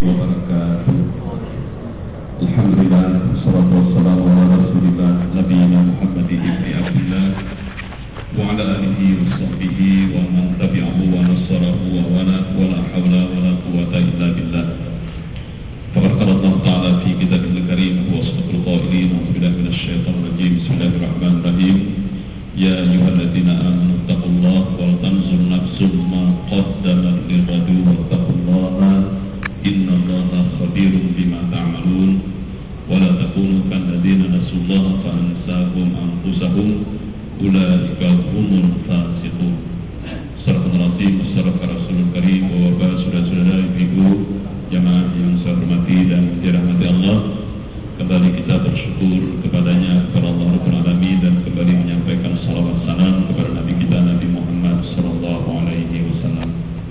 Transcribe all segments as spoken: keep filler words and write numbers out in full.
wabarakatuh. Alhamdulillah, wassalatu wassalamu ala rasulillah nabiyina Muhammadin ibni Abdillah wa ala alihi wa sahbihi wa man tabi'ahu wa nasarahu wa wala wa la hawla wa la quwata illa billah. Faqala Allah ta'ala fi kitabil karim wa asdaqul qailin wa billahi minasy syaithanir rajim. Bismillahirrahmanirrahim. Ya ayyuhalladzina amanu taqullaha wal tanzur nafsum ma qaddamat lighadin wattaqullaha innallaha khabirum bima ta'malun wa la takunu kalladzina nasullaha fa ansahum anfusahum ulaika humul fasiqun. Sallallahu alaihi wasallam Rasulul Karim wa bapak saudara-saudara ibu jamaah yang saya hormati dan dirahmati Allah. Kembali kita bersyukur kepadanya, kepada Allah Rabbul Alamin, dan kembali menyampaikan salawat salam kepada Nabi kita Nabi Muhammad Sallallahu Alaihi Wasallam.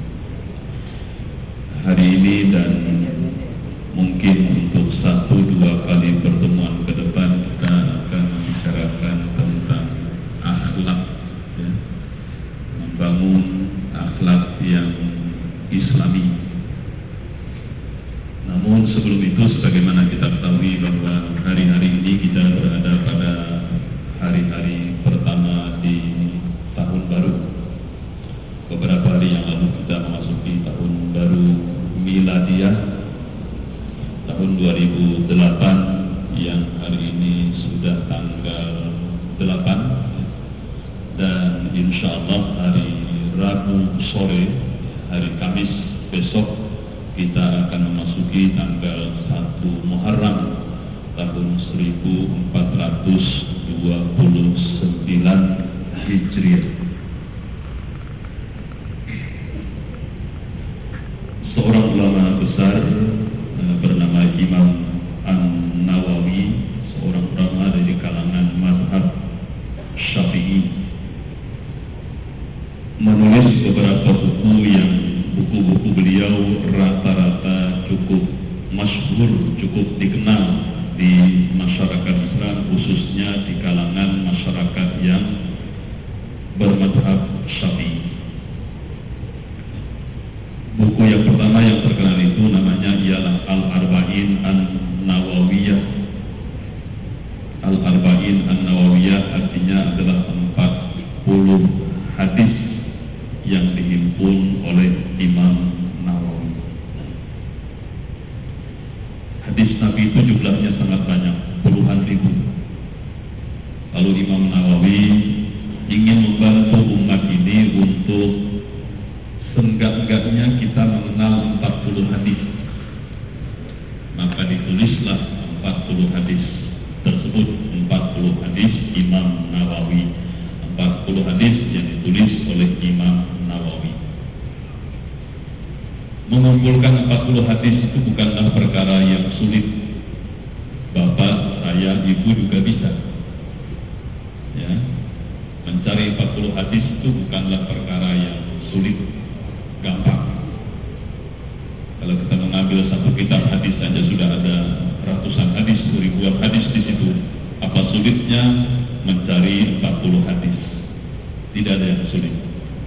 Hari ini dan mungkin untuk satu dua kali pertemuan ke depan kita akan membicarakan tentang akhlak, ya. Membangun akhlak yang Islami. Namun sebelum itu, sebagaimana kita ketahui bahwa hari-hari ini kita berada pada hari-hari pertama di tahun baru. Beberapa hari yang lalu kita memasuki tahun baru Miladiah tahun dua ribu delapan, yang hari ini sudah tanggal delapan, dan insya Allah hari Rabu sore, hari Kamis besok kita akan memasuki tanggal satu Muharram tahun seribu empat ratus dua puluh sembilan Hijriah. Seorang ulama besar uh, bernama Imam An-Nawawi, seorang ulama dari kalangan mazhab Syafi'i, menulis beberapa buku yang buku-buku beliau rata-rata cukup masyhur, cukup dikenal di masyarakat Islam, khususnya di kalangan masyarakat yang bermadhab Syafi'i. Buku yang pertama yang terkenal itu namanya ialah Al-Arba'in An-Nawawiyah. Al-Arba'in An-Nawawiyah artinya adalah empat puluh hadis yang dihimpun oleh Imam Nawawi. Hadis Nabi itu jumlahnya sangat banyak, puluhan ribu. Lalu Imam Nawawi ingin membantu umat ini untuk seenggak-enggaknya kita mengenal empat puluh hadis. Maka ditulislah empat puluh hadis tersebut, empat puluh hadis Imam Nawawi. empat puluh hadis yang ditulis oleh Imam Nawawi. Mengumpulkan empat puluh hadis itu bukanlah perkara yang sulit. Bapak, saya, ibu juga bisa. Ya. Mencari empat puluh hadis itu bukanlah perkara yang sulit, gampang. Kalau kita mengambil satu kitab hadis saja sudah ada ratusan hadis, ribuan hadis di situ. Apa sulitnya mencari empat puluh hadis? Tidak ada yang sulit.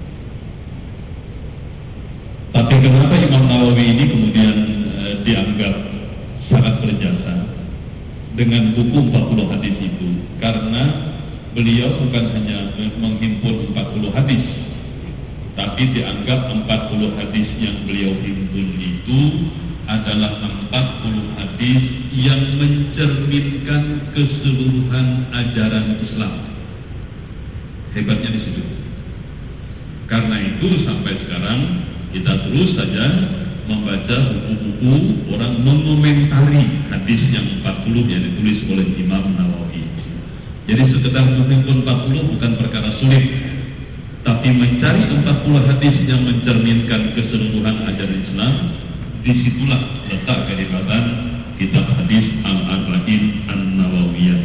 Tapi kenapa Imam Nawawi ini kemudian e, dianggap sangat berjasa dengan buku empat puluh hadis itu? Karena beliau bukan hanya menghimpun empat puluh hadis, tapi dianggap empat puluh hadis yang beliau himpun itu adalah empat puluh hadis yang mencerminkan keseluruhan ajaran Islam. Hebatnya di situ. Karena itu sampai sekarang kita terus saja membaca buku-buku orang mengomentari hadis yang empat puluh yang ditulis oleh Imam Nawawi. Jadi sekedar menghimpun empat puluh bukan perkara sulit, tapi mencari empat puluh hadis yang mencerminkan keseluruhan ajaran Islam, disitulah letak kehebatan kitab hadis Al-Arba'in An-Nawawiyah.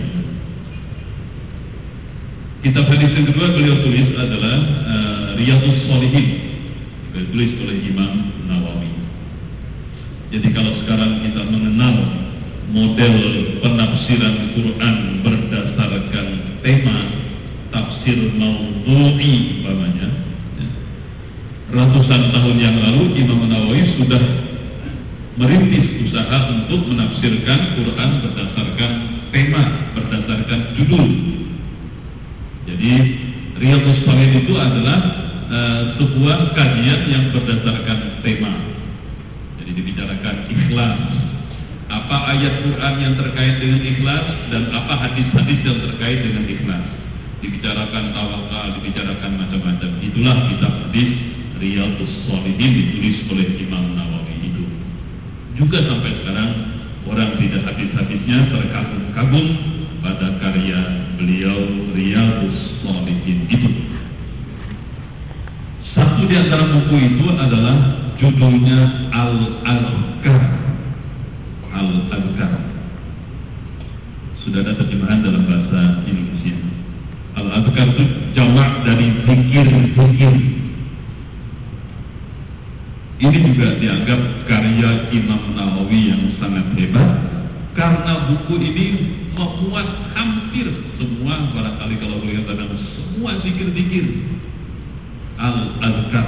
Kitab hadis yang kedua beliau tulis adalah uh, Riyadhus Shalihin, ditulis oleh Imam Nawawi. Jadi kalau sekarang kita mengenal model penafsiran Quran berdasarkan tema tafsir maudhu'i umpamanya, ya, ratusan tahun yang lalu Imam Nawawi sudah merinci merintis usaha untuk menafsirkan Quran berdasarkan tema, berdasarkan judul. Jadi Riyadhus Shalihin itu adalah uh, sebuah kajian yang berdasarkan tema. Jadi dibicarakan ikhlas, apa ayat Quran yang terkait dengan ikhlas dan apa hadis-hadis yang terkait dengan ikhlas. Dibicarakan tawakal, dibicarakan macam-macam. Itulah kitab hadis Riyadhus Shalihin ditulis oleh Imam Nawawi itu. Juga sampai sekarang orang tidak habis-habisnya terkagum-kagum pada karya beliau Riyadhus Shalihin itu. Satu di antara buku itu adalah judulnya Al-Azkar. Al-Azkar. Sudah ada terjemahan dalam bahasa Indonesia. Al-Azkar itu jamak dari zikir-zikir. Ini juga dianggap karya Imam Nawawi yang sangat hebat karena buku ini memuat hampir semua, barangkali kalau melihat ada semua zikir-zikir. Al-Azkar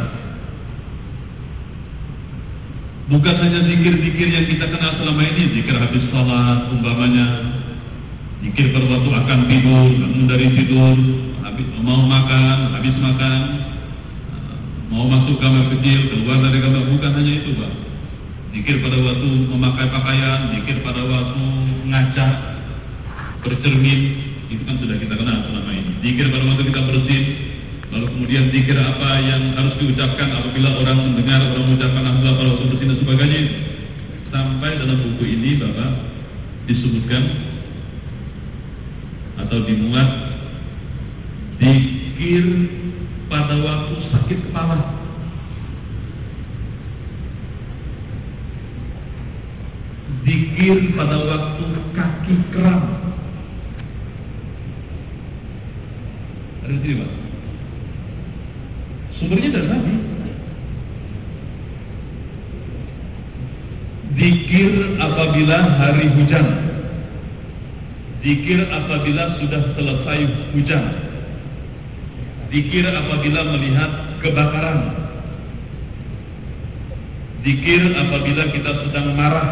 bukan hanya zikir-zikir yang kita kenal selama ini, zikir habis salat umpamanya, zikir pada waktu akan tidur, bangun dari tidur, habis mau makan, habis makan, mau masuk kamar kecil, keluar dari kamar, bukan hanya itu, Pak. Zikir pada waktu memakai pakaian, zikir pada waktu ngaca, bercermin, itu kan sudah kita kenal selama ini. Zikir pada waktu kita bersin, lalu kemudian zikir apa yang harus diucapkan apabila orang mendengar orang mengucapkan alhamdulillah pada waktu bersin dan sebagainya. Sampai dalam buku ini, Bapak, disebutkan atau dimuat zikir pada waktu sakit kepala, zikir pada waktu kaki kram. Ada di sini, Pak. Sumbernya dari Nabi. Zikir apabila hari hujan, zikir apabila sudah selesai hujan, zikir apabila melihat kebakaran, zikir apabila kita sedang marah,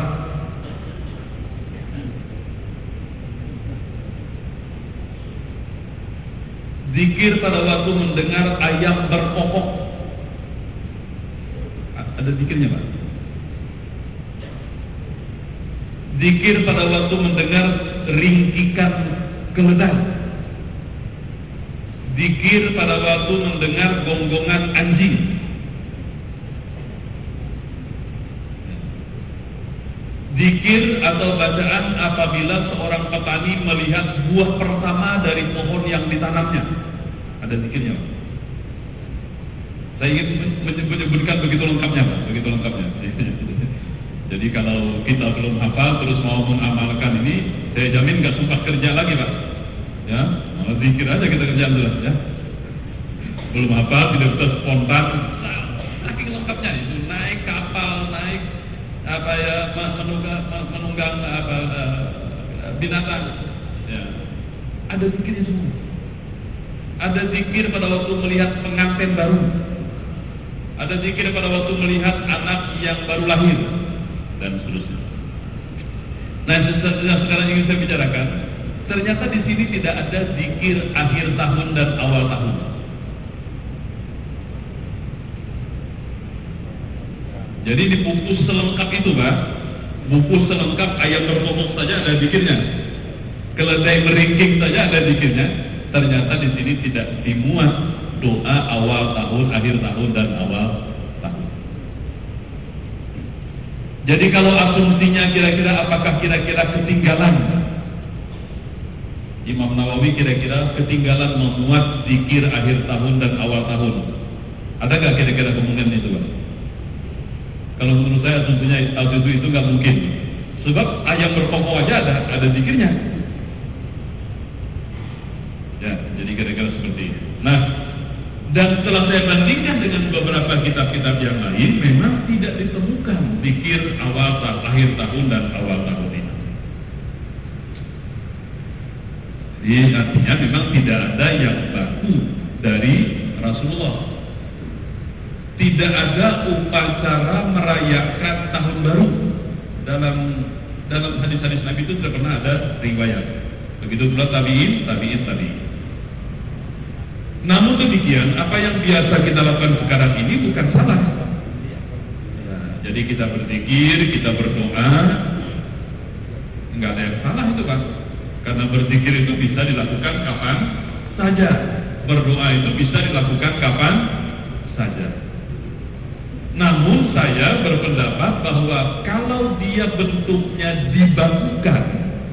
zikir pada waktu mendengar ayam berkokok. Ada zikirnya, Pak. Zikir pada waktu mendengar ringkikan keledai. Zikir pada waktu mendengar gonggongan anjing. Zikir atau bacaan apabila seorang petani melihat buah pertama dari pohon yang ditanamnya. Ada zikirnya, Pak. Saya ingin menyebutkan begitu lengkapnya, Pak. Begitu lengkapnya. Jadi kalau kita belum hafal terus mau mengamalkan ini, saya jamin nggak sempat kerja lagi, Pak. Ya, malah zikir aja kita kerjaan dulu, ya. Belum hafal, tidak bisa spontan. Saking lengkapnya itu, naik kapal, naik apa ya, menunggang, menunggang apa binatang. Ya. Ada zikirnya semua. Ada zikir pada waktu melihat pengantin baru. Ada zikir pada waktu melihat anak yang baru lahir, dan seterusnya. Nah, yang sekarang ingin saya bicarakan, ternyata di sini tidak ada zikir akhir tahun dan awal tahun. Jadi di buku selengkap itu, Pak, buku selengkap ayam berkokok saja ada zikirnya, keledai meringking saja ada zikirnya. Ternyata di sini tidak dimuat doa awal tahun, akhir tahun, dan awal tahun. Jadi kalau asumsinya kira-kira apakah kira-kira ketinggalan? Imam Nawawi kira-kira ketinggalan memuat zikir akhir tahun dan awal tahun. Ada nggak kira-kira kemungkinan itu, Pak? Kalau menurut saya asumsinya waktu itu itu nggak mungkin. Sebab ayam berkokok aja ada ada zikirnya. Ya, jadi kira-kira seperti itu. Nah, dan setelah saya bandingkan dengan beberapa kitab-kitab yang lain, memang tidak ditemukan zikir awal akhir tahun dan awal tahun ini. Jadi artinya memang tidak ada yang baku dari Rasulullah. Tidak ada upacara merayakan tahun baru dalam dalam hadis-hadis Nabi itu tidak pernah ada riwayat. Begitu pula tabi'in, tabi'in, tabi'in. Namun demikian, apa yang biasa kita lakukan sekarang ini bukan salah. Ya, jadi kita berzikir, kita berdoa, nggak ada yang salah itu kan. Karena berzikir itu bisa dilakukan kapan saja. Berdoa itu bisa dilakukan kapan saja. Namun saya berpendapat bahwa kalau dia bentuknya dibakukan,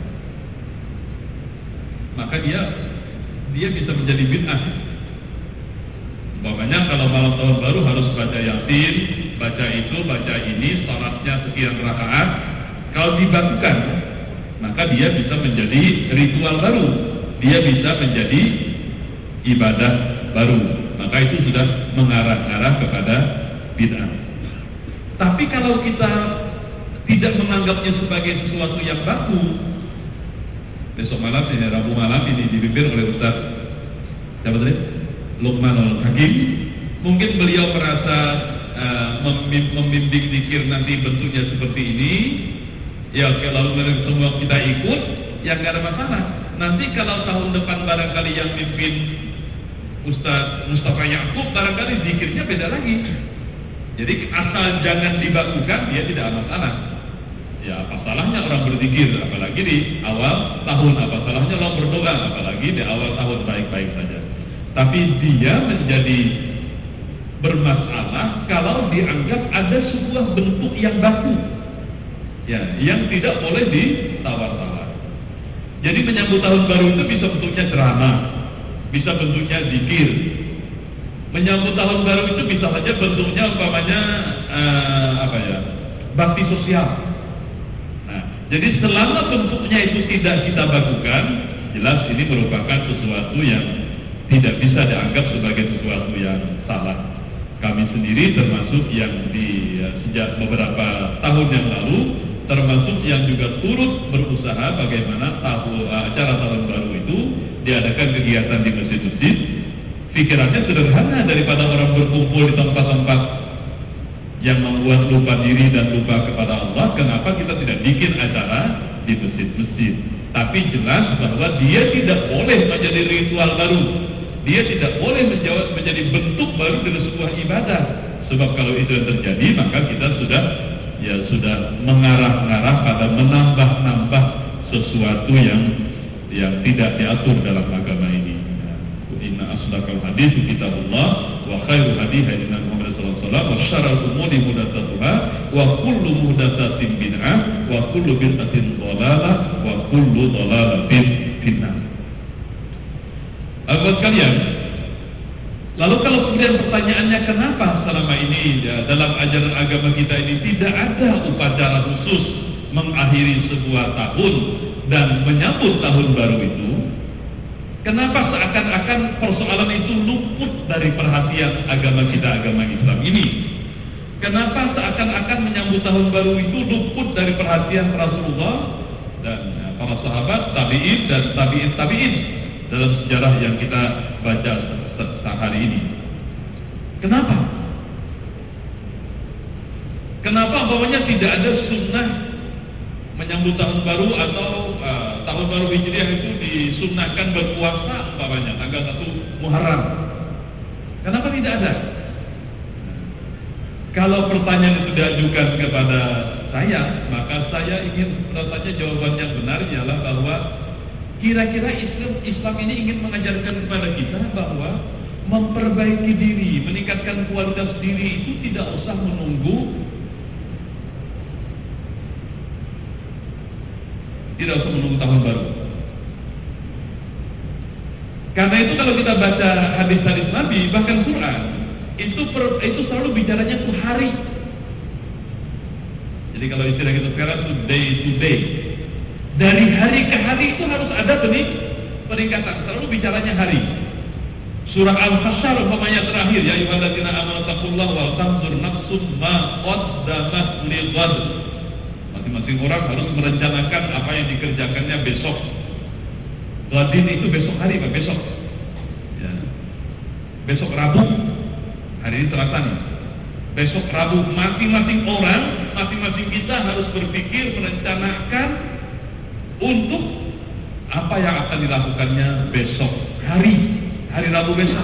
maka dia dia bisa menjadi bid'ah. Umpamanya kalau malam tahun baru harus baca Yasin, baca itu, baca ini, salatnya sekian rakaat. Kalau dibakukan, maka dia bisa menjadi ritual baru. Dia bisa menjadi ibadah baru. Maka itu sudah mengarah-arah kepada bid'ah. Tapi kalau kita tidak menganggapnya sebagai sesuatu yang baku, besok malam ini, Rabu malam ini dipimpin oleh Ustaz siapa tadi? Luqmanul Hakim. Mungkin beliau merasa uh, membimbing zikir nanti bentuknya seperti ini. Ya, kalau semua kita ikut, ya nggak ada masalah. Nanti kalau tahun depan barangkali yang pimpin Ustaz Mustafa Ya'qub, barangkali zikirnya beda lagi. Jadi asal jangan dibakukan, dia tidak ada masalah. Ya, apa salahnya orang berzikir, apalagi di awal tahun, apa salahnya orang berdoa, apalagi di awal tahun, baik-baik saja. Tapi dia menjadi bermasalah kalau dianggap ada sebuah bentuk yang baku, ya, yang tidak boleh ditawar-tawar. Jadi menyambut tahun baru itu bisa bentuknya ceramah, bisa bentuknya zikir. Menyambut tahun baru itu bisa saja bentuknya umpamanya uh, apa ya, bakti sosial. Nah, jadi selama bentuknya itu tidak kita bakukan, jelas ini merupakan sesuatu yang tidak bisa dianggap sebagai sesuatu yang salah. Kami sendiri termasuk yang di ya, sejak beberapa tahun yang lalu, termasuk yang juga turut berusaha bagaimana tahu, acara tahun baru itu diadakan kegiatan di masjid-masjid. Pikirannya sederhana, daripada orang berkumpul di tempat-tempat yang membuat lupa diri dan lupa kepada Allah, kenapa kita tidak bikin acara di masjid-masjid? Tapi jelas bahwa dia tidak boleh menjadi ritual baru, dia tidak boleh menjawab menjadi bentuk baru dari sebuah ibadah. Sebab kalau itu yang terjadi, maka kita sudah ya sudah mengarah-arah pada menambah-nambah sesuatu yang yang tidak diatur dalam agama ini. Inna asdaqal hadits kitabullah wa khairu hadi hadi Muhammad sallallahu alaihi wasallam wa syarrul umuri muhdatsatuha wa kullu muhdatsatin bid'ah wa kullu bid'atin dhalalah wa kullu dhalalatin finnar. Buat kalian, lalu kalau kemudian pertanyaannya kenapa selama ini ya, dalam ajaran agama kita ini tidak ada upacara khusus mengakhiri sebuah tahun dan menyambut tahun baru itu? Kenapa seakan-akan persoalan itu luput dari perhatian agama kita, agama Islam ini? Kenapa seakan-akan menyambut tahun baru itu luput dari perhatian Rasulullah dan ya, para sahabat, tabi'in dan tabi'in tabi'in dalam sejarah yang kita baca saat hari ini? Kenapa? Kenapa umpamanya tidak ada sunnah menyambut tahun baru atau uh, tahun baru Hijriah itu disunnahkan berpuasa umpamanya tanggal satu Muharram? Kenapa tidak ada? Kalau pertanyaan itu diajukan kepada saya, maka saya ingin rasanya jawaban yang benar ialah bahwa kira-kira Islam, Islam ini ingin mengajarkan kepada kita bahwa memperbaiki diri, meningkatkan kualitas diri itu tidak usah menunggu, tidak usah menunggu tahun baru. Karena itu kalau kita baca hadis-hadis Nabi, bahkan Quran, itu per, itu selalu bicaranya tuh hari. Jadi kalau istilah kita sekarang itu day to day. Dari hari ke hari itu harus ada peningkatan. Selalu bicaranya hari. Surah Al-Hasyr umpamanya terakhir, ya ayyuhalladzina amanu taqullaha wal tanzur nafsum ma qaddamat lighad. Masing-masing orang harus merencanakan apa yang dikerjakannya besok. Ghadin itu besok hari, Pak, besok. Ya. Besok Rabu. Hari ini Selasa nih. Besok Rabu masing-masing orang masing-masing kita harus berpikir, merencanakan untuk apa yang akan dilakukannya besok hari, hari Rabu besok.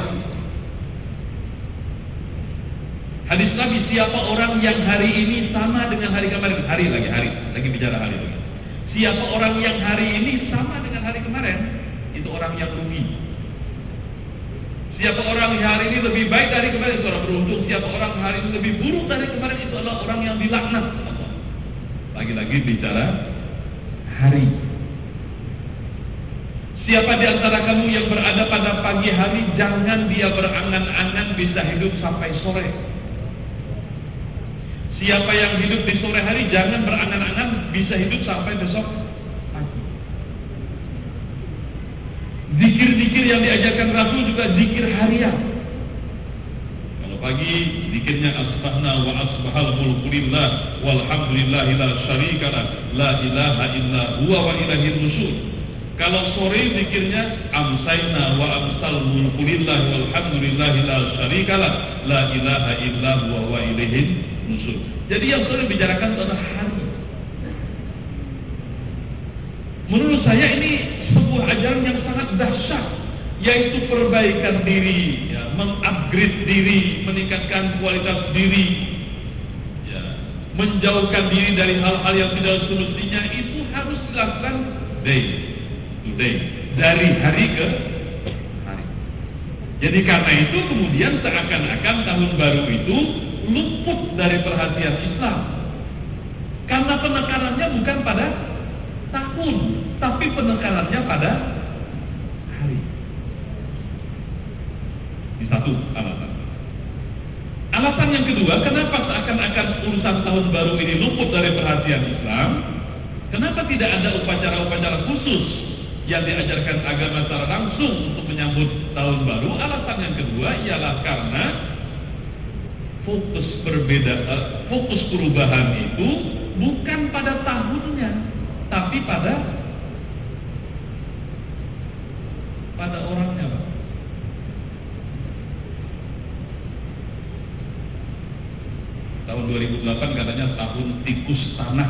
Hadis Nabi, siapa orang yang hari ini sama dengan hari kemarin, hari lagi, hari, lagi bicara hari lagi. Siapa orang yang hari ini sama dengan hari kemarin, itu orang yang rugi. Siapa orang yang hari ini lebih baik dari kemarin, itu orang beruntung. Siapa orang hari ini lebih buruk dari kemarin, itu adalah orang yang dilaknat. Lagi-lagi bicara hari. Siapa di antara kamu yang berada pada pagi hari, jangan dia berangan-angan bisa hidup sampai sore. Siapa yang hidup di sore hari, jangan berangan-angan bisa hidup sampai besok pagi. Zikir-zikir yang diajarkan Rasul juga zikir harian. Kalau pagi, zikirnya asbahna wa asbahal mulku lillah walhamdulillahi la syarikalah la ilaha illa huwa wa ilaihir nusyur. Kalau sore zikirnya amsayna wa amsal mulku lillah walhamdulillahi la syarikalah la ilaha illa huwa wa ilaihir nusyur. Jadi yang sore bicarakan adalah hari. Menurut saya ini sebuah ajaran yang sangat dahsyat, yaitu perbaikan diri, ya, mengupgrade diri, meningkatkan kualitas diri, ya, menjauhkan diri dari hal-hal yang tidak semestinya. Itu harus dilakukan day to day, dari hari ke hari. Jadi karena itu kemudian seakan-akan tahun baru itu luput dari perhatian Islam, karena penekanannya bukan pada tahun, tapi penekanannya pada hari. Ini satu alasan. Alasan yang kedua, kenapa seakan-akan urusan tahun baru ini luput dari perhatian Islam? Kenapa tidak ada upacara-upacara khusus yang diajarkan agama secara langsung untuk menyambut tahun baru? Alasan yang kedua ialah karena fokus perbedaan, fokus perubahan itu bukan pada tahunnya, tapi pada pada orangnya, Pak. Tahun dua ribu delapan katanya tahun tikus tanah.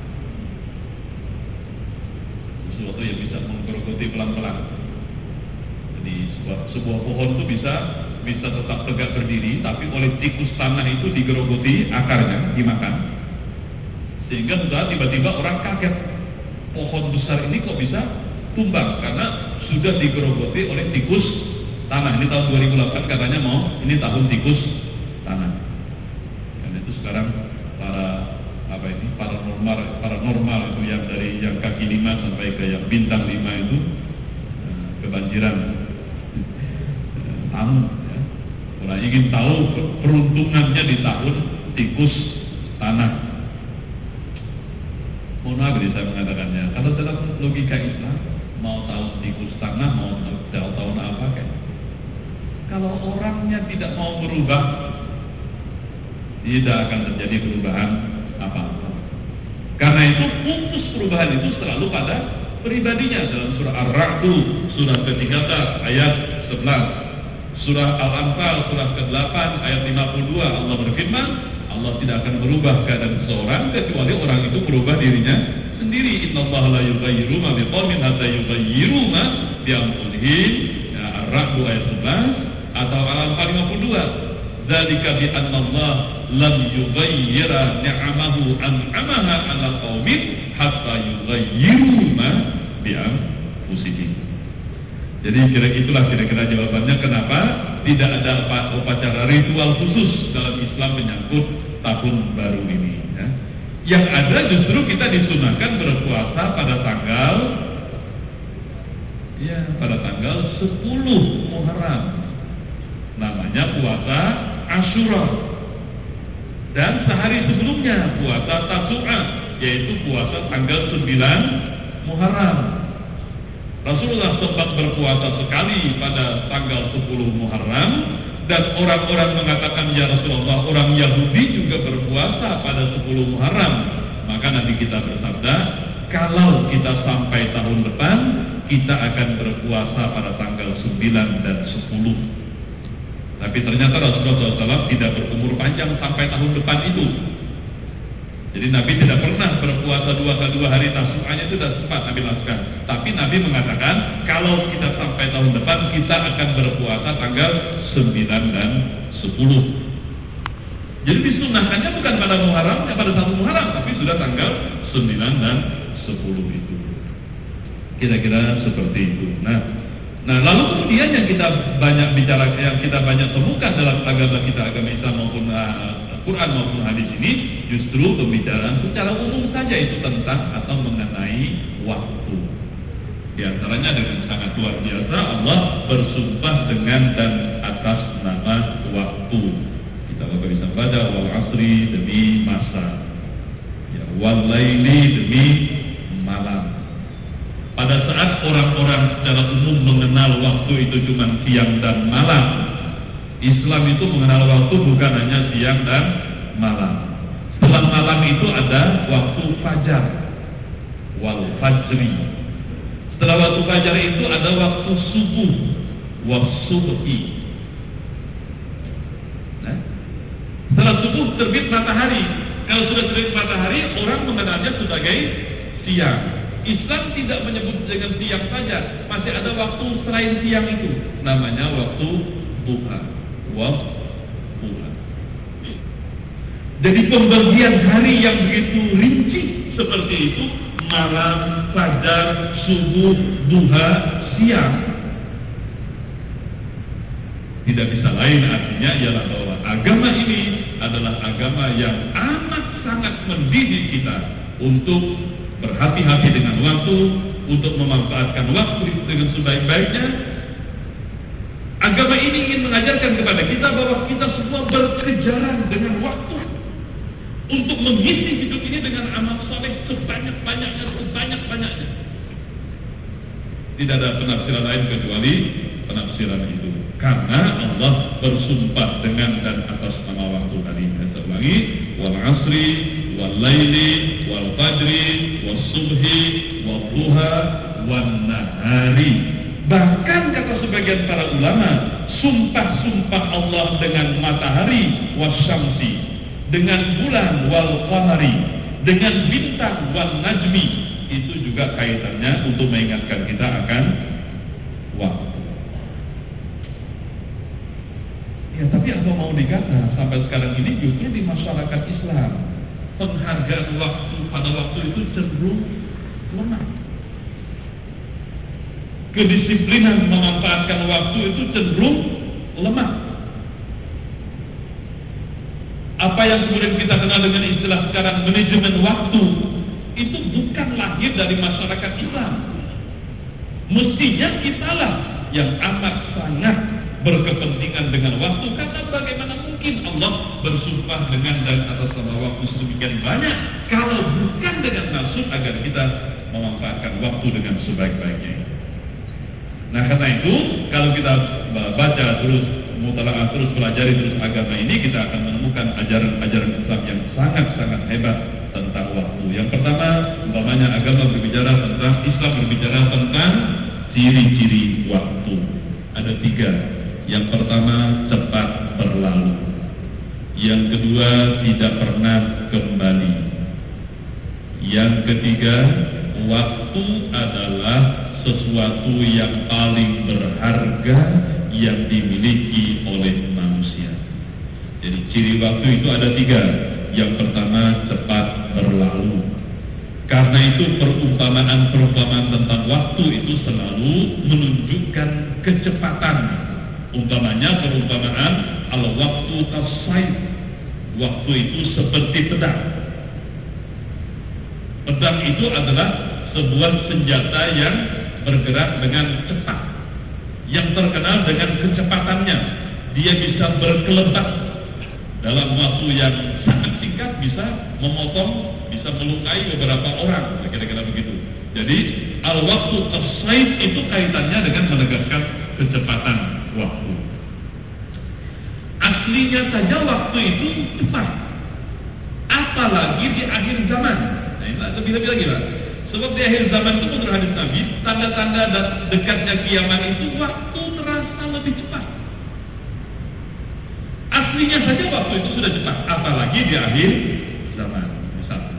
Sesuatu yang bisa menggerogoti pelan-pelan. Jadi sebuah, sebuah pohon itu bisa bisa tetap tegak berdiri, tapi oleh tikus tanah itu digerogoti akarnya, dimakan. Sehingga sudah tiba-tiba orang kaget, pohon besar ini kok bisa tumbang karena sudah digerogoti oleh tikus tanah. Ini tahun dua ribu delapan katanya mau ini tahun tikus tanah. Dan itu sekarang para apa ini paranormal paranormal itu yang dari yang kaki lima sampai ke yang bintang lima itu kebanjiran tamu. Ya. Orang ingin tahu peruntungannya di tahun tikus tanah. Mohon maaf jadi saya mengatakannya. Kalau dalam logika Islam, mau tahun tikus tanah, mau tahu tahun apa kan? Kalau orangnya tidak mau berubah, tidak akan terjadi perubahan apa-apa. Karena itu fokus perubahan itu selalu pada pribadinya. Dalam surah Ar-Ra'd, surah ketiga ayat sebelas, surah Al-Anfal surah kedelapan ayat lima puluh dua, Allah berfirman, Allah tidak akan merubah keadaan seseorang kecuali orang itu merubah dirinya sendiri. Innallaha la yughayyiru ma biqaumin hatta yughayyiru ma bi anfusihim. Ya, Ar-Ra'd ayat sebelas atau Al-Anfal lima puluh dua. Dzalika bi anna Allah lam yughayyira ni'amahu an'amaha 'ala qaumin hatta yughayyiru ma bi anfusihim. Jadi kira itulah kira-kira jawabannya kenapa tidak ada upacara ritual khusus dalam Islam menyangkut tahun baru ini. Ya. Yang ada justru kita disunahkan berpuasa pada tanggal, ya pada tanggal sepuluh Muharram. Namanya puasa Asyura. Dan sehari sebelumnya puasa Tasu'a, yaitu puasa tanggal sembilan Muharram. Rasulullah sempat berpuasa sekali pada tanggal sepuluh Muharram, dan orang-orang mengatakan, ya Rasulullah, orang Yahudi juga berpuasa pada sepuluh Muharram. Maka Nabi kita bersabda, kalau kita sampai tahun depan, kita akan berpuasa pada tanggal sembilan dan sepuluh. Tapi ternyata Rasulullah shallallahu alaihi wasallam tidak berumur panjang sampai tahun depan itu. Jadi Nabi tidak pernah berpuasa dua kali dua hari Tasu'anya itu sudah sempat Nabi lakukan. Tapi Nabi mengatakan kalau kita sampai tahun depan kita akan berpuasa tanggal sembilan dan sepuluh. Jadi disunahkannya bukan pada Muharramnya, pada satu Muharram, tapi sudah tanggal sembilan dan sepuluh itu. Kira-kira seperti itu. Nah, nah lalu kemudian yang kita banyak bicara, yang kita banyak temukan dalam agama kita, agama Islam maupun uh, Quran maupun hadis ini, justru pembicaraan secara umum saja itu tentang atau mengenai waktu. Di antaranya dengan sangat luar biasa Allah bersumpah dengan dan atas nama waktu. Kita Bapak bisa baca wal asri demi masa, ya, wal laili demi malam. Pada saat orang-orang secara umum mengenal waktu itu cuma siang dan malam, Islam itu mengenal waktu bukan hanya siang dan malam. Setelah malam itu ada waktu fajar, wal fajri. Setelah waktu fajar itu ada waktu subuh, was subhi. Nah, setelah subuh terbit matahari. Kalau sudah terbit matahari, orang mengenalnya sebagai siang. Islam tidak menyebut dengan siang saja, masih ada waktu selain siang itu, namanya waktu duha. Waktu. Jadi pembagian hari yang begitu rinci seperti itu, malam, fajar, subuh, duha, siang, tidak bisa lain artinya ialah bahwa agama ini adalah agama yang amat sangat mendidik kita untuk berhati-hati dengan waktu, untuk memanfaatkan waktu itu dengan sebaik-baiknya. Agama ini ingin mengajarkan kepada kita bahwa kita semua berkejaran dengan waktu untuk mengisi hidup ini dengan amal saleh sebanyak-banyaknya, sebanyak-banyaknya. Tidak ada penafsiran lain kecuali penafsiran itu. Karena Allah bersumpah dengan dan atas nama waktu tadi. Saya ulangi, wal asri, wal laili, wal fajri, was subhi, wal duha, wan nahari. Bahkan kata sebagian para ulama, sumpah-sumpah Allah dengan matahari, wasyamsi, dengan bulan, wal qamari, dengan bintang, wal najmi, itu juga kaitannya untuk mengingatkan kita akan waktu. Ya, tapi apa mau dikata, sampai sekarang ini justru di masyarakat Islam penghargaan waktu pada waktu itu cenderung lemah. Kedisiplinan memanfaatkan waktu itu cenderung lemah. Apa yang kemudian kita kenal dengan istilah sekarang manajemen waktu itu bukan lahir dari masyarakat Islam. Mestinya kitalah yang amat sangat berkepentingan dengan waktu, karena bagaimana mungkin Allah bersumpah dengan dan atas nama waktu sedemikian banyak kalau bukan dengan maksud agar kita memanfaatkan waktu dengan sebaik-baiknya. Nah, karena itu kalau kita baca terus, mutalaah terus, pelajari terus agama ini, kita akan menemukan ajaran-ajaran Islam yang sangat-sangat hebat tentang waktu. Yang pertama, umpamanya agama berbicara tentang, Islam berbicara tentang ciri-ciri waktu. Ada tiga. Yang pertama, cepat berlalu. Yang kedua, tidak pernah kembali. Yang ketiga, waktu adalah sesuatu yang paling berharga yang dimiliki oleh manusia. Jadi ciri waktu itu ada tiga. Yang pertama, cepat berlalu. Karena itu perumpamaan-perumpamaan tentang waktu itu selalu menunjukkan kecepatan. Umpamanya perumpamaan al-waktu kas-sayf. Waktu itu seperti pedang. Pedang itu adalah sebuah senjata yang bergerak dengan cepat, yang terkenal dengan kecepatannya. Dia bisa berkelebat dalam waktu yang sangat singkat, bisa memotong, bisa melukai beberapa orang, kira-kira begitu. Jadi al-waktu as-sayf itu kaitannya dengan menegaskan kecepatan waktu. Aslinya saja waktu itu cepat, apalagi di akhir zaman. Nah, ini lebih-lebih lagi lah. Sebab di akhir zaman itu menurut hadis Nabi, tanda-tanda dekatnya kiamat itu waktu terasa lebih cepat. Aslinya saja waktu itu sudah cepat, apalagi di akhir zaman. Misal,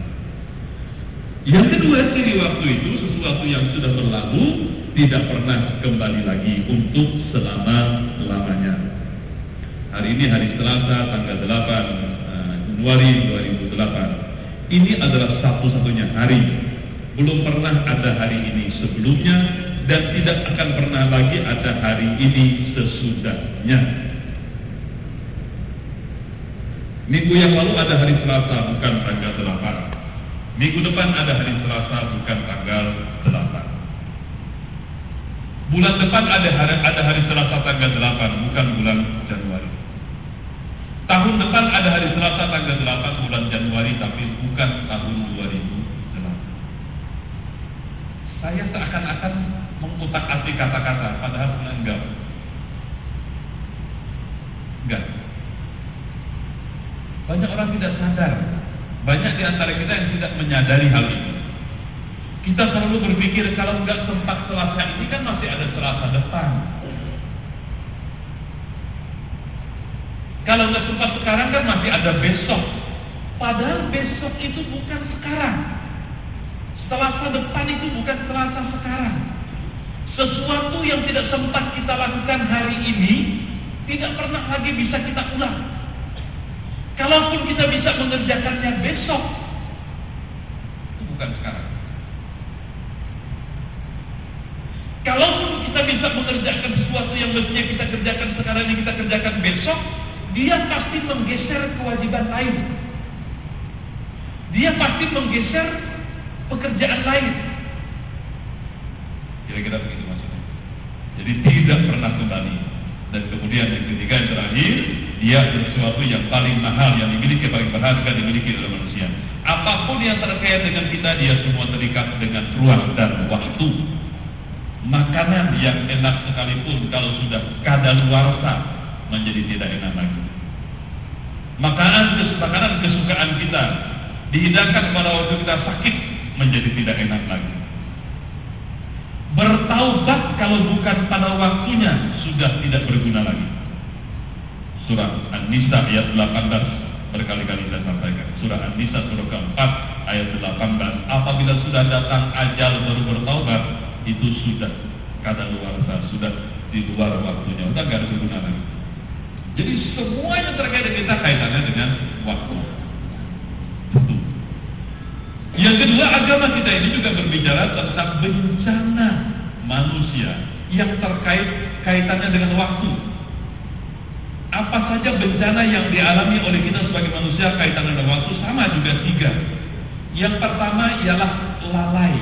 Yang kedua, ciri waktu itu sesuatu yang sudah berlalu tidak pernah kembali lagi untuk selama-lamanya. Hari ini hari Selasa tanggal delapan Januari dua ribu delapan. Ini adalah satu-satunya hari. Belum pernah ada hari ini sebelumnya dan tidak akan pernah lagi ada hari ini sesudahnya. Minggu yang lalu ada hari Selasa bukan tanggal delapan. Minggu depan ada hari Selasa bukan tanggal delapan. Bulan depan ada hari, ada hari Selasa tanggal delapan bukan bulan Januari. Tahun depan ada hari Selasa tanggal delapan bulan Januari tapi bukan tahun dua ribu delapan. Saya seakan-akan mengutak-atik kata-kata padahal enggak. Enggak. Banyak orang tidak sadar. Banyak di antara kita yang tidak menyadari hal ini. Kita selalu berpikir kalau enggak sempat Selasa ini kan masih ada Selasa depan. Kalau nggak sempat sekarang kan masih ada besok. Padahal besok itu bukan sekarang. Selasa depan itu bukan Selasa sekarang. Sesuatu yang tidak sempat kita lakukan hari ini tidak pernah lagi bisa kita ulang. Kalaupun kita bisa mengerjakannya besok, itu bukan sekarang. Kalaupun kita bisa mengerjakan sesuatu yang mestinya kita kerjakan sekarang ini kita kerjakan besok, dia pasti menggeser kewajiban lain. Dia pasti menggeser pekerjaan lain. Kira-kira begitu maksudnya. Jadi tidak pernah kembali. Dan kemudian yang ketiga yang terakhir, dia sesuatu yang paling mahal, yang dimiliki, paling berharga dimiliki oleh manusia. Apapun yang terkait dengan kita, dia semua terikat dengan ruang dan waktu. Makanan yang enak sekalipun kalau sudah kadaluarsa menjadi tidak enak lagi. Makanan, makanan kesukaan kita dihidangkan pada waktu kita sakit menjadi tidak enak lagi. Bertaubat kalau bukan pada waktunya sudah tidak berguna lagi. Surah An-Nisa ayat delapan belas berkali-kali saya sampaikan. Surah An-Nisa surah keempat ayat delapan belas. Apabila sudah datang ajal baru bertaubat, itu sudah kadaluarsa, sudah di luar waktunya, udah gak ada berguna lagi. Jadi semua yang terkait dengan kita kaitannya dengan waktu. Tentu. Yang kedua, agama kita ini juga berbicara tentang bencana manusia yang terkait kaitannya dengan waktu. Apa saja bencana yang dialami oleh kita sebagai manusia kaitannya dengan waktu sama juga tiga. Yang pertama ialah lalai.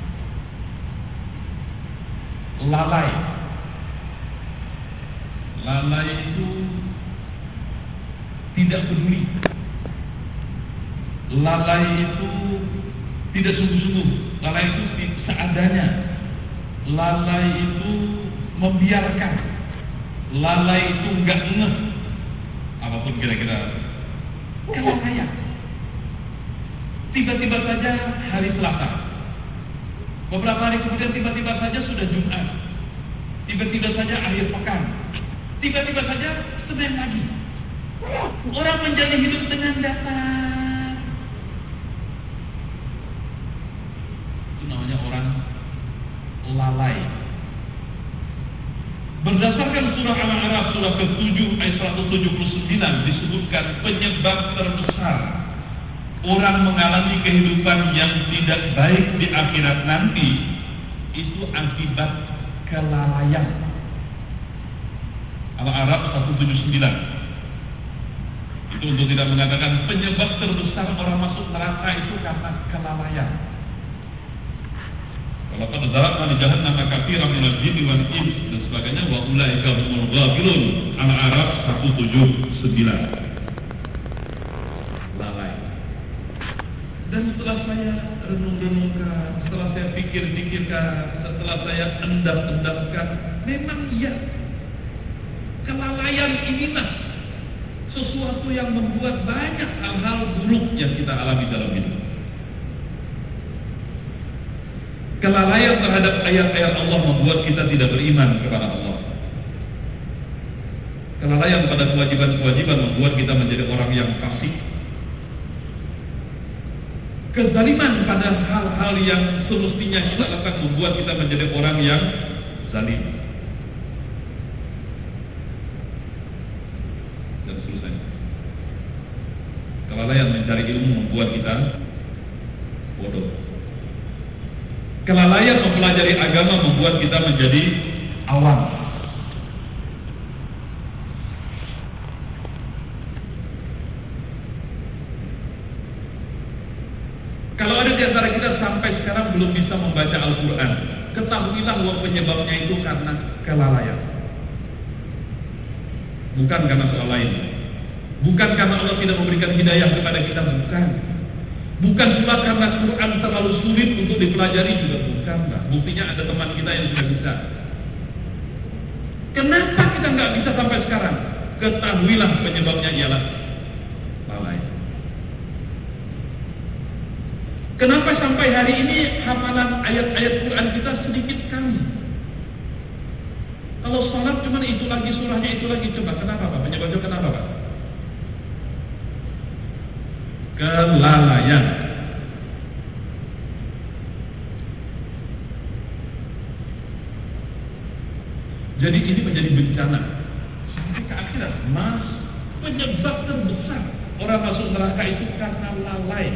Lalai. Lalai itu tidak peduli. Lalai itu tidak sungguh-sungguh. Lalai itu seadanya. Lalai itu membiarkan. Lalai itu enggak ngeh. Apapun kira-kira kelalaian. Tiba-tiba saja hari Selasa. Beberapa hari kemudian tiba-tiba saja sudah Jumat. Tiba-tiba saja akhir pekan. Tiba-tiba saja Senin lagi. Orang menjalani hidup dengan datar. Itu namanya orang lalai. Berdasarkan surah Al-A'raf surah ketujuh ayat seratus tujuh puluh sembilan disebutkan penyebab terbesar orang mengalami kehidupan yang tidak baik di akhirat nanti itu akibat kelalaian. Al-A'raf seratus tujuh puluh sembilan. Itu untuk tidak mengatakan penyebab terbesar orang masuk neraka itu karena kelalaian. Kalau pada zarat di jahannam katsiran minal jinni wal ins dan sebagainya wa ulaika humul ghafilun. Al-A'raf seratus tujuh puluh sembilan. Lalai. Dan setelah saya renung-renungkan, setelah saya pikir-pikirkan, setelah saya endap-endapkan, memang iya. Kelalaian inilah sesuatu yang membuat banyak hal-hal buruk yang kita alami dalam hidup. Kelalaian terhadap ayat-ayat Allah membuat kita tidak beriman kepada Allah. Kelalaian pada kewajiban-kewajiban membuat kita menjadi orang yang fasik. Kezaliman pada hal-hal yang semestinya kita lakukan membuat kita menjadi orang yang zalim. Dan selesai. Kelalaian mencari ilmu membuat kita bodoh. Kelalaian mempelajari agama membuat kita menjadi awam. Kalau ada di antara kita sampai sekarang belum bisa membaca Al-Quran, ketahuilah bahwa penyebabnya itu karena kelalaian. Bukan karena soal lain. Bukan karena Allah tidak memberikan hidayah kepada kita, bukan. Bukan pula karena Quran terlalu sulit untuk dipelajari, juga bukan. Buktinya ada teman kita yang sudah bisa. Kenapa kita nggak bisa sampai sekarang? Ketahuilah penyebabnya ialah lalai. Kenapa sampai hari ini hafalan ayat-ayat Quran kita sedikit sekali? Kalau sholat cuma itu lagi, surahnya itu lagi. Coba kenapa Pak? Penyebabnya kenapa Pak? Kelalaian. Jadi ini menjadi bencana sampai ke akhirat. Mas, penyebab terbesar orang masuk neraka itu karena lalai.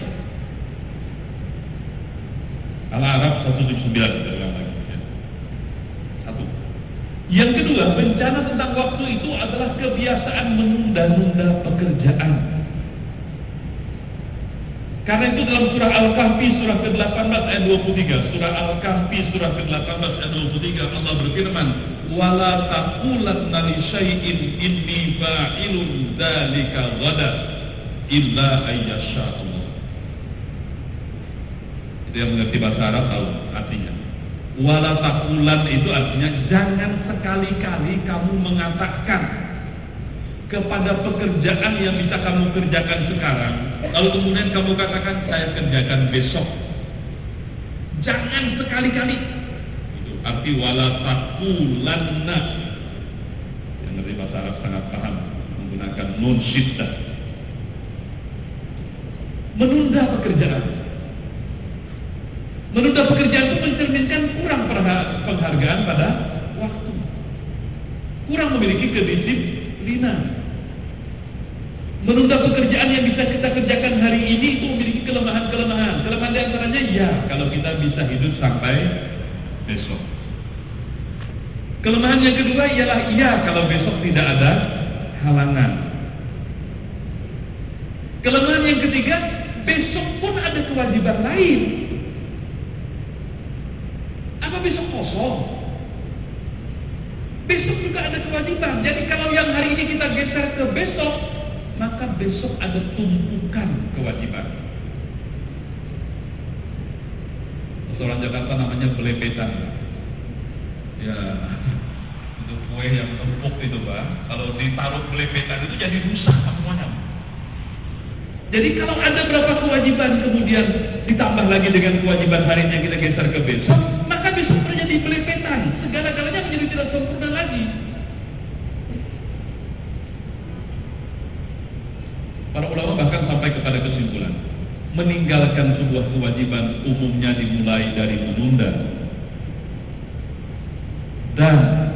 Al-Araf seratus tujuh puluh sembilan Satu. Yang kedua, bencana tentang waktu itu adalah kebiasaan menunda-nunda pekerjaan. Karena itu dalam surah Al-Kahfi surah ke delapan belas ayat dua puluh tiga, surah Al-Kahfi surah ke delapan belas ayat dua puluh tiga, Allah berfirman, "Wala taqulanna li syai'in inni fa'ilun dzalika ghadan illa ayyasha Allah." Itu yang mengerti bahasa Arab tahu artinya. Wala taqulan itu artinya jangan sekali-kali kamu mengatakan kepada pekerjaan yang bisa kamu kerjakan sekarang, lalu kemudian kamu katakan saya kerjakan besok. Jangan sekali-kali. Itu arti wala taqulanna. Yang ngerti bahasa Arab sangat paham menggunakan nun syiddah. Menunda pekerjaan. Menunda pekerjaan itu mencerminkan kurang penghargaan pada waktu. Kurang memiliki kedisiplinan. Menunda pekerjaan yang bisa kita kerjakan hari ini itu memiliki kelemahan-kelemahan. Kelemahan di antaranya ya, kalau kita bisa hidup sampai besok. Kelemahan yang kedua ialah iya, kalau besok tidak ada halangan. Kelemahan yang ketiga, besok pun ada kewajiban lain. Apa besok kosong? Besok juga ada kewajiban. Jadi kalau yang hari ini kita geser ke besok, maka besok ada tumpukan kewajiban. Orang Jakarta namanya belepetan. Ya, itu kue yang empuk itu Pak. Kalau ditaruh belepetan itu jadi rusak semuanya. Jadi kalau ada berapa kewajiban kemudian ditambah lagi dengan kewajiban hari ini yang kita geser ke besok, maka besok menjadi belepetan. Segala-galanya menjadi tidak sempurna lagi. Para ulama bahkan sampai kepada kesimpulan, meninggalkan sebuah kewajiban umumnya dimulai dari menunda, dan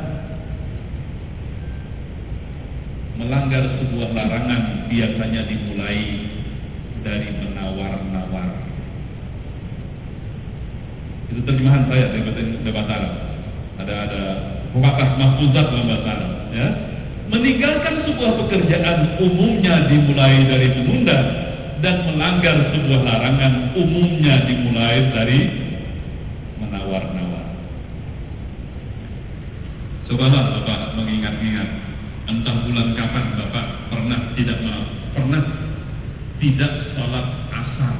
melanggar sebuah larangan biasanya dimulai dari menawar-nawar. Itu terjemahan saya dari bahasa Arab. Ada ada pepatah mahfuzat dalam bahasa Arab, ya. Meninggalkan sebuah pekerjaan umumnya dimulai dari menunda, dan melanggar sebuah larangan umumnya dimulai dari menawar-nawar. Cobalah Bapak mengingat-ingat, entah bulan kapan Bapak pernah tidak maaf, pernah tidak sholat asar.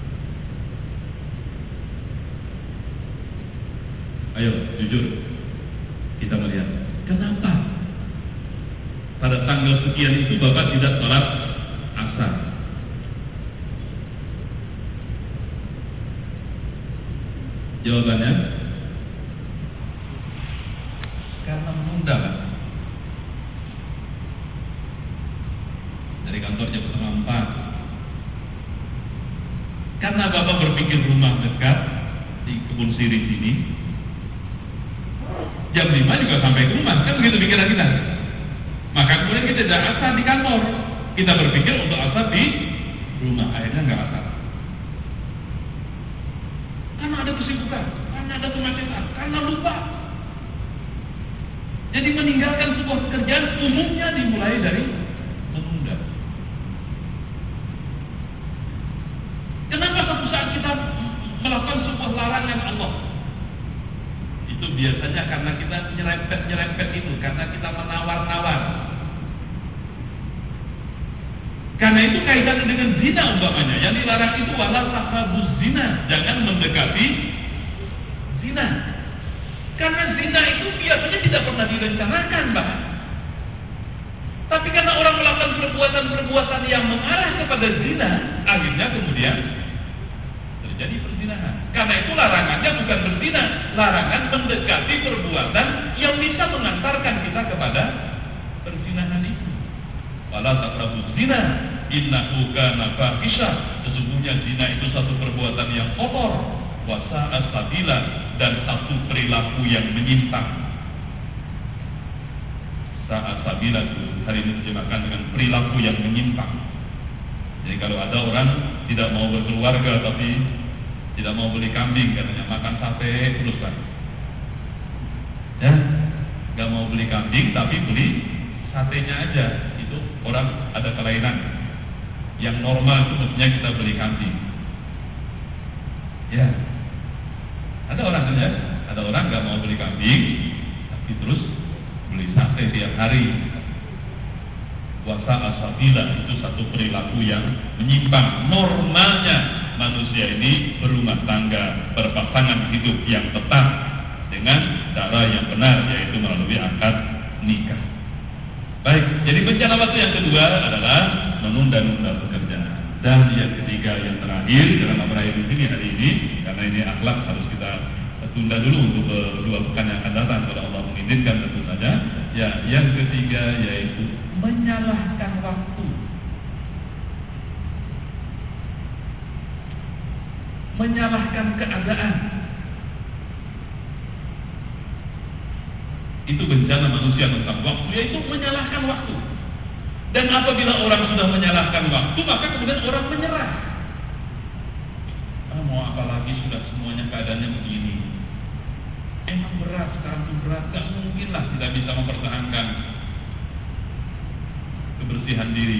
Ayo jujur, kita melihat kenapa pada tanggal sekian itu Bapak tidak sholat asar. Jawabannya karena menunda kan. Dari kantor jam setengah empat. Karena Bapak kursi di sini, jam lima juga sampai ke rumah, kan begitu pikiran kita. Maka kemudian kita tidak asar di kantor, kita berpikir untuk asar di rumah, akhirnya nggak asar. Karena ada kesibukan, karena ada kemacetan, karena lupa. Jadi meninggalkan sebuah pekerjaan umumnya dimulai dari menunda. Kenapa satu saat kita melakukan sebuah larangan Allah? Itu biasanya karena kita nyerempet-nyerempet itu, karena kita menawar-nawar. Karena itu kaitannya dengan zina umpamanya. Yang dilarang itu wala taqrabuz zina, jangan mendekati zina. Karena zina itu biasanya tidak pernah direncanakan, Pak. Tapi karena orang melakukan perbuatan-perbuatan yang mengarah kepada zina, akhirnya kemudian terjadi perzinahan. Karena itu larangannya bukan berzina, larangan mendekati perbuatan yang bisa mengantarkan kita kepada perzinahan itu. Wala taqrabuz zina, innahu kana fahisha. Sesungguhnya zina itu satu perbuatan yang kotor, wa sa'at sabila, dan satu perilaku yang menyimpang. Sa'at sabila itu hari ini diterjemahkan dengan perilaku yang menyimpang. Jadi kalau ada orang tidak mau berkeluarga tapi tidak mau beli kambing, katanya makan sate terus kan, ya, nggak mau beli kambing tapi beli satenya aja, itu orang ada kelainan. Yang normal itu mestinya kita beli kambing, ya. Ada orang ya, ada orang nggak mau beli kambing tapi terus beli sate tiap hari. Wasa asabila itu satu perilaku yang menyimpang. Normalnya manusia ini berumah tangga, berpasangan hidup yang tetap dengan cara yang benar, yaitu melalui akad nikah. Baik, jadi bencana waktu yang kedua adalah menunda-nunda pekerjaan. Dan yang ketiga, yang terakhir, dalam berakhir di sini hari ini, karena ini akhlak harus kita tunda dulu untuk dua pekan yang akan datang kalau Allah mengizinkan tentu saja. Ya, yang ketiga yaitu menyalahkan waktu. Menyalahkan keadaan. Itu bencana manusia tentang waktu, yaitu menyalahkan waktu. Dan apabila orang sudah menyalahkan waktu, maka kemudian orang menyerah. Ah, mau apa lagi, sudah semuanya keadaannya begini. Emang berat, sekarang itu berat, gak mungkin lah tidak bisa mempertahankan kebersihan diri.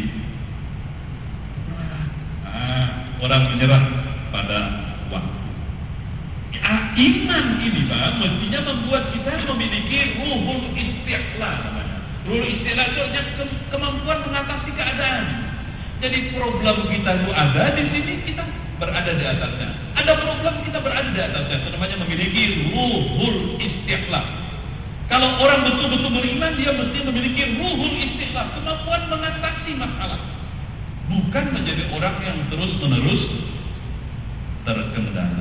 Ah, orang menyerah pada waktu. Ah, iman ini Pak, mestinya membuat kita memiliki ruhul istiqlal. Ruhul istiqlal itu artinya ke kemampuan mengatasi keadaan. Jadi problem kita itu ada di sini, kita berada di atasnya. Ada problem, kita berada di atasnya. Itu namanya memiliki ruhul istiqlal. Kalau orang betul-betul beriman, dia mesti memiliki ruhul istiqlal, kemampuan mengatasi masalah. Bukan menjadi orang yang terus-menerus terkendala.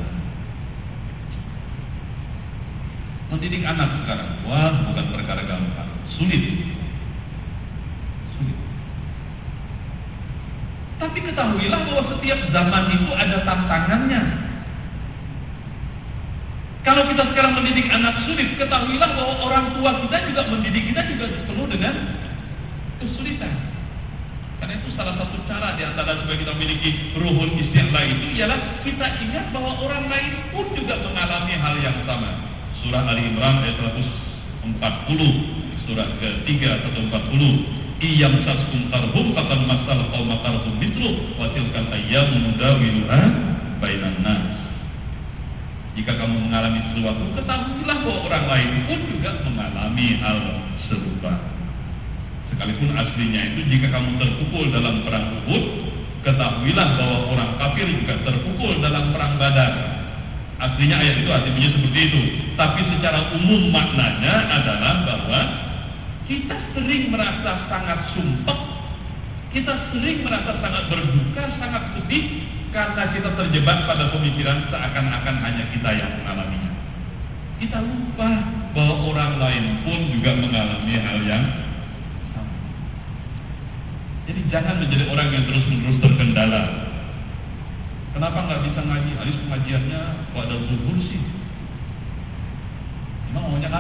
Mendidik anak sekarang, wah, bukan perkara gampang, sulit. Sulit. Tapi ketahuilah bahwa setiap zaman itu ada tantangannya. Kalau kita sekarang mendidik anak sulit, ketahuilah bahwa orang tua kita juga mendidik kita juga penuh dengan kesulitan. Karena itu salah satu cara di antara supaya kita memiliki ruhul istiqlal itu ialah kita ingat bahwa orang lain pun juga mengalami hal yang sama. Surah Ali Imran ayat seratus empat puluh, surah ketiga seratus empat puluh. Iyam saskum karhum faqad masal qauma karhum mithlu wa tilkal ayyamu nudawiluha bainan nas. Jika kamu mengalami sesuatu, ketahuilah bahwa orang lain pun juga mengalami hal serupa. Sekalipun aslinya itu jika kamu terpukul dalam perang Uhud, ketahuilah bahwa orang kafir juga terpukul dalam perang Badar. Aslinya ayat itu artinya seperti itu. Tapi secara umum maknanya adalah bahwa kita sering merasa sangat sumpah, kita sering merasa sangat berduka, sangat sedih, karena kita terjebak pada pemikiran seakan-akan hanya kita yang mengalaminya. Kita lupa bahwa orang lain pun juga mengalami hal yang sama. Jadi jangan menjadi orang yang terus-menerus terkendala. Kenapa nggak bisa ngaji? Habis pengajiannya pada zuhur sih.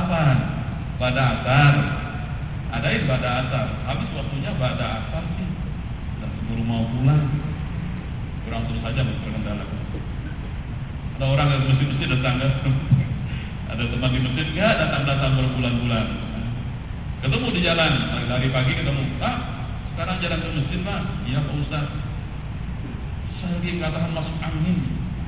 kapan? Pada asar. Adain pada asar. Habis waktunya pada asar sih. Dan sebelum mau pulang, kurang terus saja berkendala. Ada orang yang mesti-mesti datang, ada teman di masjid nggak datang-datang berbulan-bulan. Ketemu di jalan, dari pagi ketemu, Pak, sekarang jalan ke masjid Pak. Iya Pak Ustaz. Saya lagi katakan masuk angin.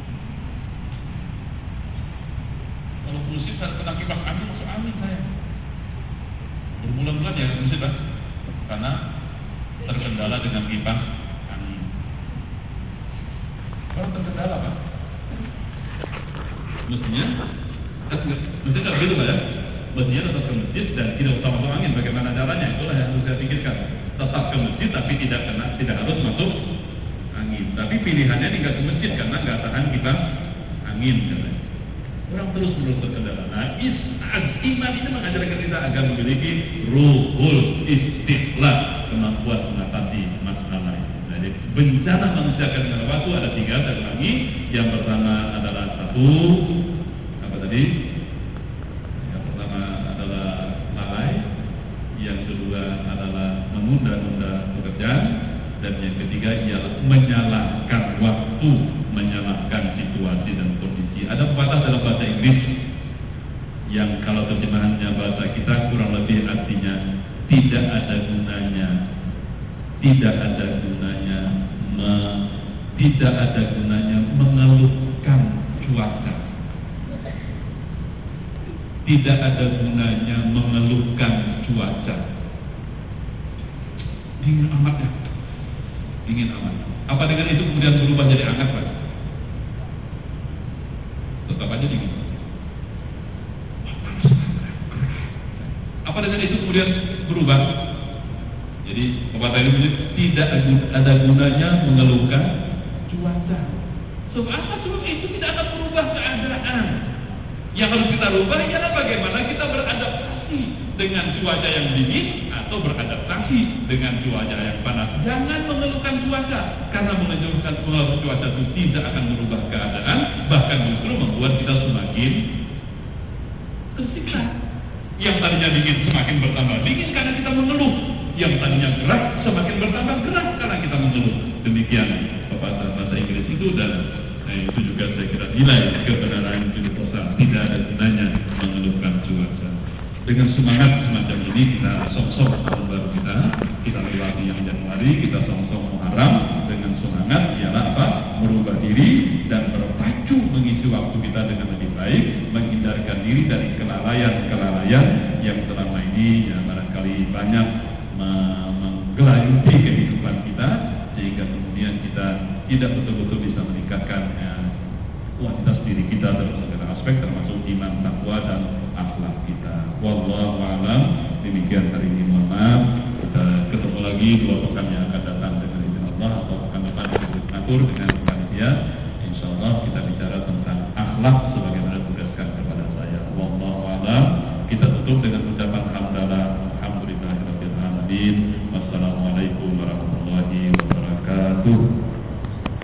Kalau ke masjid saya kena kipas angin, masuk angin saya. Berbulan-bulan ya ke masjid Pak, karena terkendala dengan kipas angin. Kalau terkendala Pak, mestinya, mestinya tidak begitu Pak ya. Mestinya tetap ke masjid dan tidak usah masuk angin. Bagaimana caranya? Itulah yang harus saya pikirkan. Tetap ke masjid tapi tidak kena, tidak harus masuk angin. Tapi pilihannya tinggal ke masjid karena nggak tahan kipas angin. Katanya. Orang terus menerus terkendala. Nah, iman ini mengajarkan kita agar memiliki ruhul istiqlal, kemampuan mengatasi masalah itu. Jadi bencana manusia akan dengan waktu ada tiga saya ulangi. Yang pertama adalah satu apa tadi? Yang pertama adalah lalai. Yang kedua adalah menunda-nunda pekerjaan. Dan yang ketiga ialah menyalahkan waktu, menyalahkan situasi dan kondisi. Ada pepatah dalam bahasa Inggris yang kalau terjemahannya bahasa kita kurang lebih artinya tidak ada gunanya, tidak ada gunanya, me, tidak ada gunanya mengeluhkan cuaca. Tidak ada gunanya mengeluhkan cuaca. Dingin amat ya. Dingin amat. Apa dengan itu kemudian berubah jadi hangat Pak? Tetap aja dingin. Apa dengan itu kemudian berubah? Jadi pepatah ini tidak ada gunanya mengeluhkan cuaca. Sebab apa? Sebab itu tidak akan merubah keadaan. Yang harus kita rubah ialah bagaimana kita beradaptasi dengan cuaca yang dingin atau beradaptasi dengan cuaca yang panas. Jangan mengeluhkan cuaca, karena mengeluhkan cuaca itu tidak akan merubah keadaan, bahkan justru membuat kita semakin tersiksa. Yang tadinya dingin semakin bertambah dingin karena kita mengeluh. Yang tadinya gerah semakin bertambah gerah karena kita mengeluh. Demikian pepatah bahasa Inggris itu, dan nah, itu juga saya kira nilai kebenaran universal. Tidak ada gunanya mengeluhkan cuaca. Dengan semangat semacam ini kita song-song tahun baru kita, kita lewati yang Januari, kita song-song Muharram dengan semangat ialah apa? Merubah diri dan berpacu mengisi waktu kita dengan lebih baik, menghindarkan diri dari kelalaian-kelalaian yang selama ini ya barangkali banyak menggelayuti kehidupan kita, sehingga kemudian kita tidak betul-betul bisa meningkatkan ya, kualitas diri kita dalam segala aspek, termasuk iman, takwa dan akhlak kita. Wallahu a'lam. Demikian hari ini, mohon maaf. Kita ketemu lagi dua pekan yang